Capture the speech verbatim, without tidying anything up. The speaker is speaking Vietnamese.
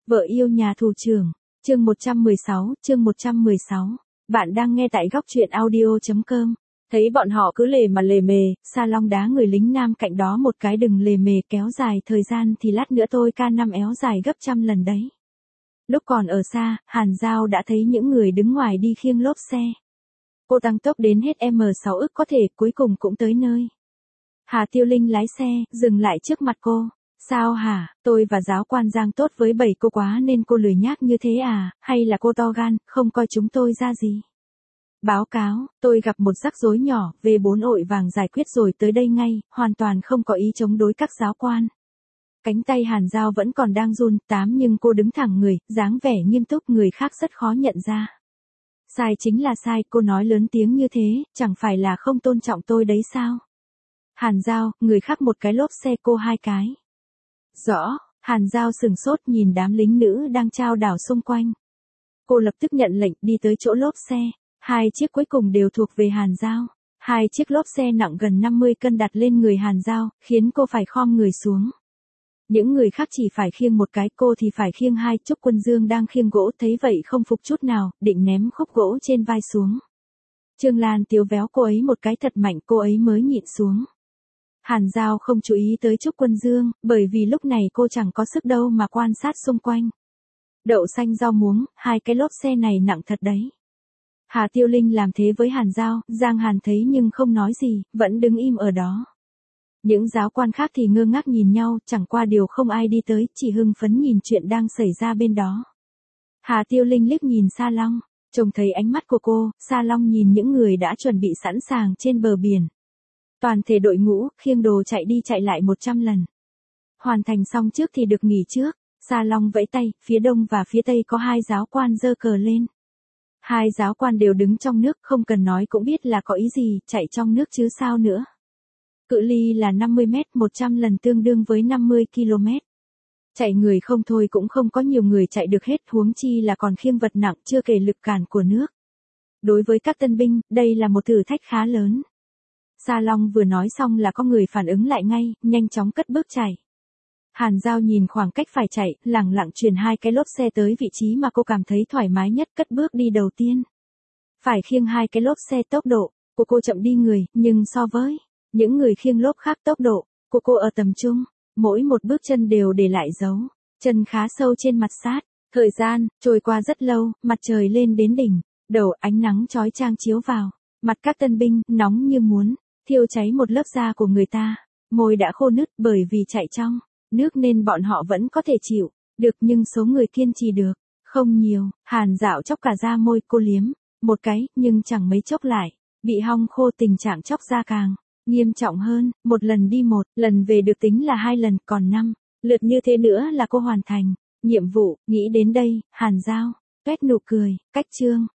Vợ yêu nhà thủ trưởng, chương một trăm mười sáu, chương một trăm mười sáu. Bạn đang nghe tại góc truyện audio chấm com. Thấy bọn họ cứ lề mà lề mề, Sa Long đá người lính nam cạnh đó một cái, đừng lề mề kéo dài thời gian thì lát nữa tôi ca năm éo dài gấp trăm lần đấy. Lúc còn ở xa, Hàn Giao đã thấy những người đứng ngoài đi khiêng lốp xe. Cô tăng tốc đến hết em sáu ức có thể, cuối cùng cũng tới nơi. Hà Tiêu Linh lái xe, dừng lại trước mặt cô. Sao hả, tôi và giáo quan Giang tốt với bảy cô quá nên cô lười nhác như thế à, hay là cô to gan, không coi chúng tôi ra gì? Báo cáo, tôi gặp một rắc rối nhỏ, về bốn ội vàng giải quyết rồi tới đây ngay, hoàn toàn không có ý chống đối các giáo quan. Cánh tay Hàn Giao vẫn còn đang run, tám nhưng cô đứng thẳng người, dáng vẻ nghiêm túc, người khác rất khó nhận ra. Sai chính là sai, cô nói lớn tiếng như thế, chẳng phải là không tôn trọng tôi đấy sao? Hàn Giao, người khác một cái lốp xe, cô hai cái. Rõ, Hàn Giao sừng sốt nhìn đám lính nữ đang trao đảo xung quanh. Cô lập tức nhận lệnh đi tới chỗ lốp xe, hai chiếc cuối cùng đều thuộc về Hàn Giao. Hai chiếc lốp xe nặng gần năm mươi cân đặt lên người Hàn Giao, khiến cô phải khom người xuống. Những người khác chỉ phải khiêng một cái, cô thì phải khiêng hai. Trúc Quân Dương đang khiêng gỗ thấy vậy không phục chút nào, định ném khúc gỗ trên vai xuống. Trương Lan Tiếu véo cô ấy một cái thật mạnh, cô ấy mới nhịn xuống. Hàn Giao không chú ý tới Trúc Quân Dương, bởi vì lúc này cô chẳng có sức đâu mà quan sát xung quanh. Đậu xanh rau muống, hai cái lốp xe này nặng thật đấy. Hà Tiêu Linh làm thế với Hàn Giao, Giang Hàn thấy nhưng không nói gì, vẫn đứng im ở đó. Những giáo quan khác thì ngơ ngác nhìn nhau, chẳng qua điều không ai đi tới, chỉ hưng phấn nhìn chuyện đang xảy ra bên đó. Hà Tiêu Linh liếc nhìn Sa Long, trông thấy ánh mắt của cô, Sa Long nhìn những người đã chuẩn bị sẵn sàng trên bờ biển. Toàn thể đội ngũ, khiêng đồ chạy đi chạy lại một trăm lần. Hoàn thành xong trước thì được nghỉ trước, Sa Long vẫy tay, phía đông và phía tây có hai giáo quan giơ cờ lên. Hai giáo quan đều đứng trong nước, không cần nói cũng biết là có ý gì, chạy trong nước chứ sao nữa. Cự ly là năm mươi mét, một trăm lần tương đương với năm mươi ki lô mét. Chạy người không thôi cũng không có nhiều người chạy được hết, huống chi là còn khiêng vật nặng, chưa kể lực cản của nước. Đối với các tân binh, đây là một thử thách khá lớn. Sa Long vừa nói xong là có người phản ứng lại ngay, nhanh chóng cất bước chạy. Hàn Giao nhìn khoảng cách phải chạy, lẳng lặng truyền hai cái lốp xe tới vị trí mà cô cảm thấy thoải mái nhất, cất bước đi đầu tiên. Phải khiêng hai cái lốp xe, tốc độ của cô chậm đi người, nhưng so với những người khiêng lốp khác tốc độ của cô ở tầm trung, mỗi một bước chân đều để lại dấu chân khá sâu trên mặt sát. Thời gian trôi qua rất lâu, mặt trời lên đến đỉnh đầu, ánh nắng chói chang chiếu vào mặt các tân binh, nóng như muốn thiêu cháy một lớp da của người ta. Môi đã khô nứt bởi vì chạy trong nước nên bọn họ vẫn có thể chịu được, nhưng số người kiên trì được không nhiều. Hàn Dạo chóc cả da môi, cô liếm một cái, nhưng chẳng mấy chốc lại bị hong khô, tình trạng chóc da càng nghiêm trọng hơn. Một lần đi một lần về được tính là hai lần, còn năm lượt như thế nữa là cô hoàn thành nhiệm vụ. Nghĩ đến đây, Hàn Giao tuét nụ cười. Cách chương